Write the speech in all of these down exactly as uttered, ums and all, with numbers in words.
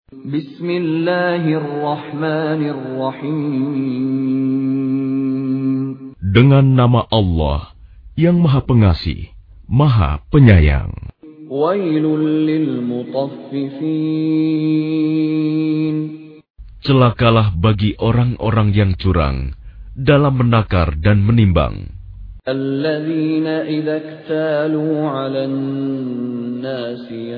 Bismillahirrahmanirrahim. Dengan nama Allah yang Maha Pengasih, Maha Penyayang. Wailul lil mutaffifin. Celakalah bagi orang-orang yang curang dalam menakar dan menimbang. Alladzina idza iktalu 'alan nasi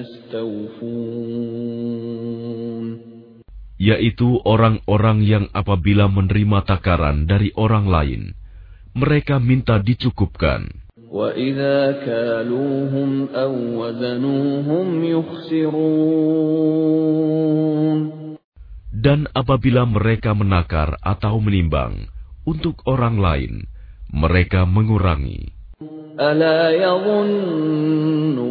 yastawfun. Yaitu orang-orang yang apabila menerima takaran dari orang lain, mereka minta dicukupkan. Wa idza kaluhum aw wazanuhum yukhsirun. Dan apabila mereka menakar atau menimbang untuk orang lain, mereka mengurangi. Ala yadhunnu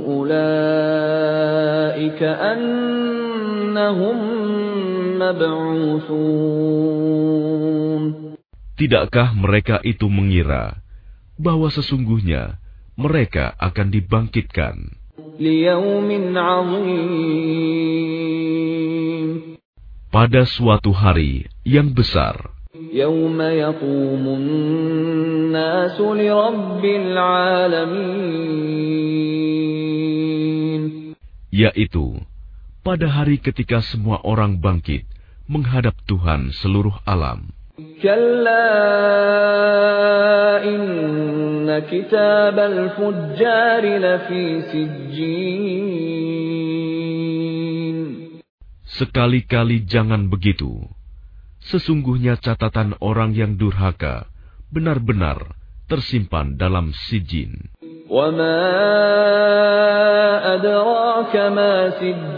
ulaika annahum mab'utsun. Tidakkah mereka itu mengira bahwa sesungguhnya mereka akan dibangkitkan liyaumin 'azim, pada suatu hari yang besar. Yauma yaqumun nasu lirabbil alamin. Yaitu pada hari ketika semua orang bangkit menghadap Tuhan seluruh alam. Kalla inna kitabal fujjari lafi sijjin. Sekali-kali jangan begitu. Sesungguhnya catatan orang yang durhaka benar-benar tersimpan dalam sijin. Wa ma adraka ma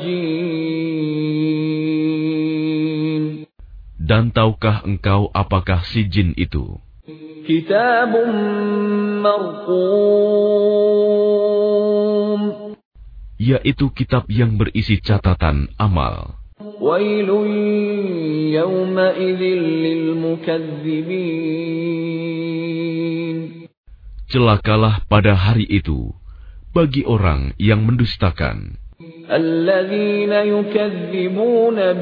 sijjin. Dan tahukah engkau apakah sijin itu? Kitabun marqum. Yaitu kitab yang berisi catatan amal. Wailun yawma idzin lil mukadzibin. Celakalah pada hari itu bagi orang yang mendustakan. Alladzina yukadzibuna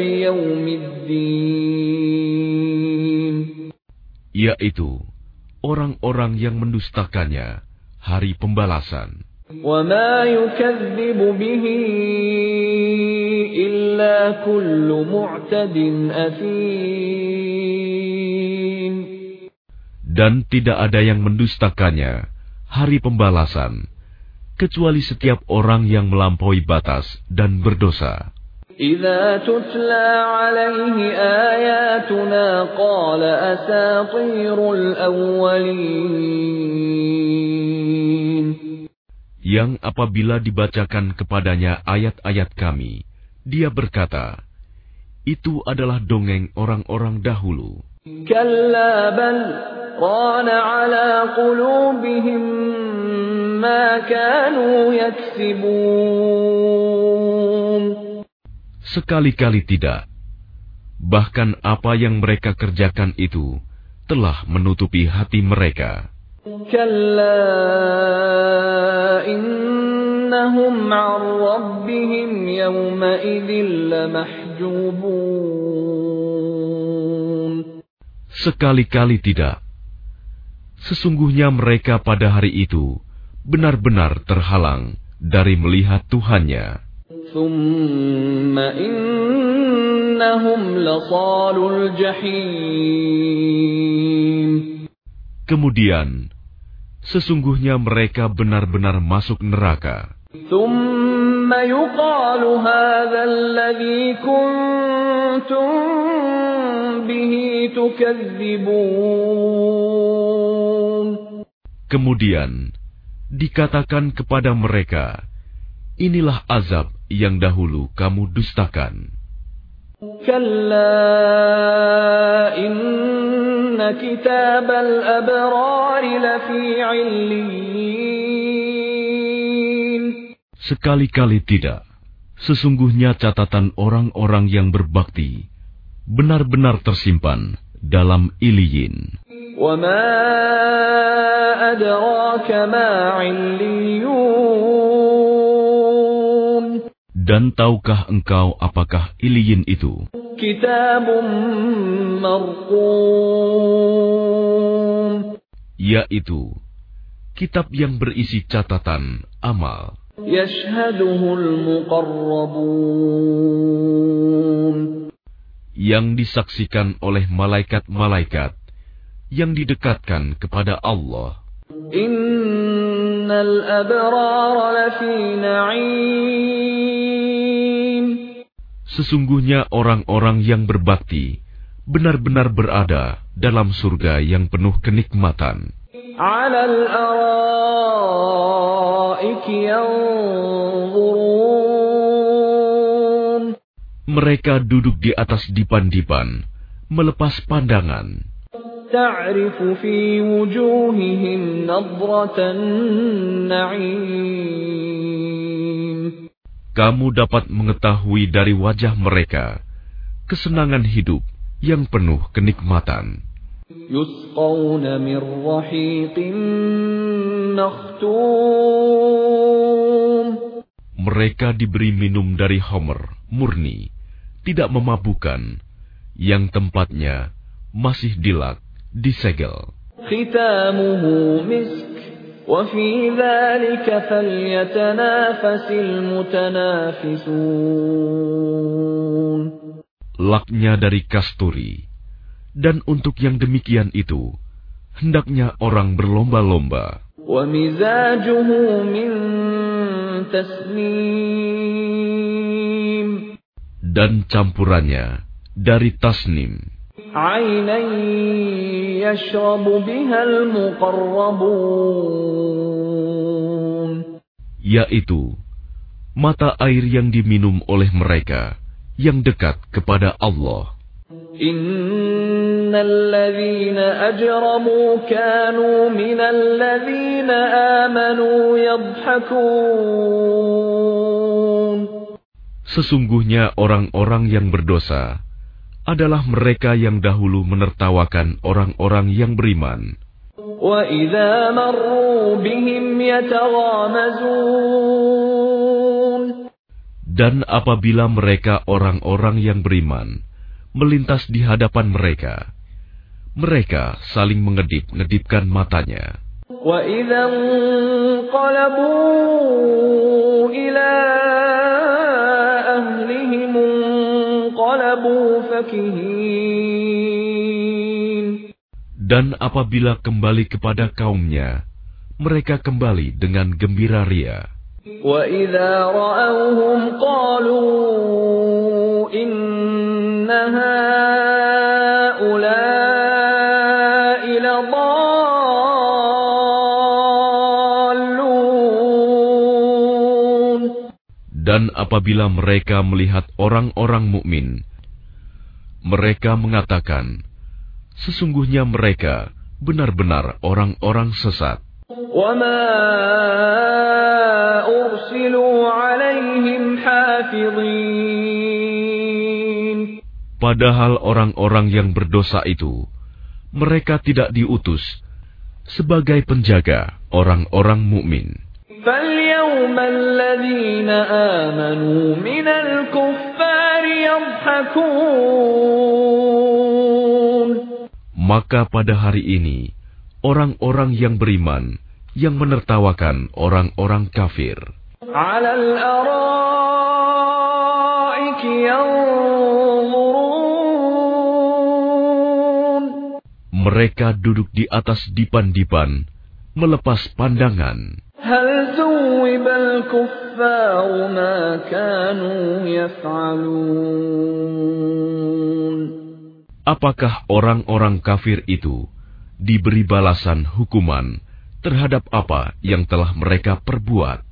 biyaumiddin. Yaitu orang-orang yang mendustakannya hari pembalasan. Wa ma yukadzibu bihi illa kullu mu'tadin athim. Dan tidak ada yang mendustakannya hari pembalasan kecuali setiap orang yang melampaui batas dan berdosa. Idza tutla 'alaihi ayatuna qala asatirul awwalin. Yang apabila dibacakan kepadanya ayat-ayat kami, dia berkata, itu adalah dongeng orang-orang dahulu. Kalla bal rana 'ala qulubihim ma kanu yaksibun. Sekali-kali tidak. Bahkan apa yang mereka kerjakan itu telah menutupi hati mereka. Kalla innahum 'an rabbihim yawma idzin lamahjubun. Sekali-kali tidak. Sesungguhnya mereka pada hari itu benar-benar terhalang dari melihat Tuhannya. Thumma innahum lasalul jahim. Kemudian, sesungguhnya mereka benar-benar masuk neraka. Thumma yuqalu hadha alladhi kuntum bihi tukadzibun. Kemudian, dikatakan kepada mereka, inilah azab yang dahulu kamu dustakan. Kalla inna kitabal abrari lafi 'illiyin. Sekali-kali tidak. Sesungguhnya catatan orang-orang yang berbakti benar-benar tersimpan dalam Iliyin. Wa ma adraka ma 'illiyun. Dan tahukah engkau apakah Iliyin itu? Kitabun marqum, yaitu kitab yang berisi catatan amal. Yashhaduhul muqarrabun, yang disaksikan oleh malaikat-malaikat yang didekatkan kepada Allah. Innal abrara lafi na'im, sesungguhnya orang-orang yang berbakti benar-benar berada dalam surga yang penuh kenikmatan. 'alal araiki yanzurun, mereka duduk di atas dipan-dipan, melepas pandangan. Ta'rifu fi wujuhihim nadratan na'im, kamu dapat mengetahui dari wajah mereka kesenangan hidup yang penuh kenikmatan. Yusqawna min rahiqin makhtum, mereka diberi minum dari homer murni, tidak memabukkan, yang tempatnya masih dilak, disegel. Khitamuhu misk, wa fi dhalika falyatanafasil mutanafisun, laknya dari kasturi, dan untuk yang demikian itu hendaknya orang berlomba-lomba. Wa mizajuhu min tasnim, dan campurannya dari tasnim. 'aynan yashrabu bihal muqarrabun, yaitu mata air yang diminum oleh mereka yang dekat kepada Allah. Innal ladzina ajramu kanu minal ladzina amanu yadhhakun, sesungguhnya orang-orang yang berdosa adalah mereka yang dahulu menertawakan orang-orang yang beriman. Wa idza marru bihim yataghamazun, dan apabila mereka orang-orang yang beriman melintas di hadapan mereka, mereka saling mengedip-ngedipkan matanya. Wa idza qalabu ila ahlihim qalabu fakihin, dan apabila kembali kepada kaumnya, mereka kembali dengan gembira ria. Wa idza ra'awhum qalu inna haula'i ladallun, dan apabila mereka melihat orang-orang mukmin, mereka mengatakan, sesungguhnya mereka benar-benar orang-orang sesat. Wa ma ursilu 'alaihim hafidhin, padahal orang-orang yang berdosa itu, mereka tidak diutus sebagai penjaga orang-orang mukmin. Falyawma alladhina amanu minal kuffari yadhhakun, maka pada hari ini orang-orang yang beriman yang menertawakan orang-orang kafir. 'alal araiki yanzurun, mereka duduk di atas dipan-dipan, melepas pandangan. hal thuwibal kuffaru ma kanu yaf'alun, apakah orang-orang kafir itu diberi balasan hukuman terhadap apa yang telah mereka perbuat?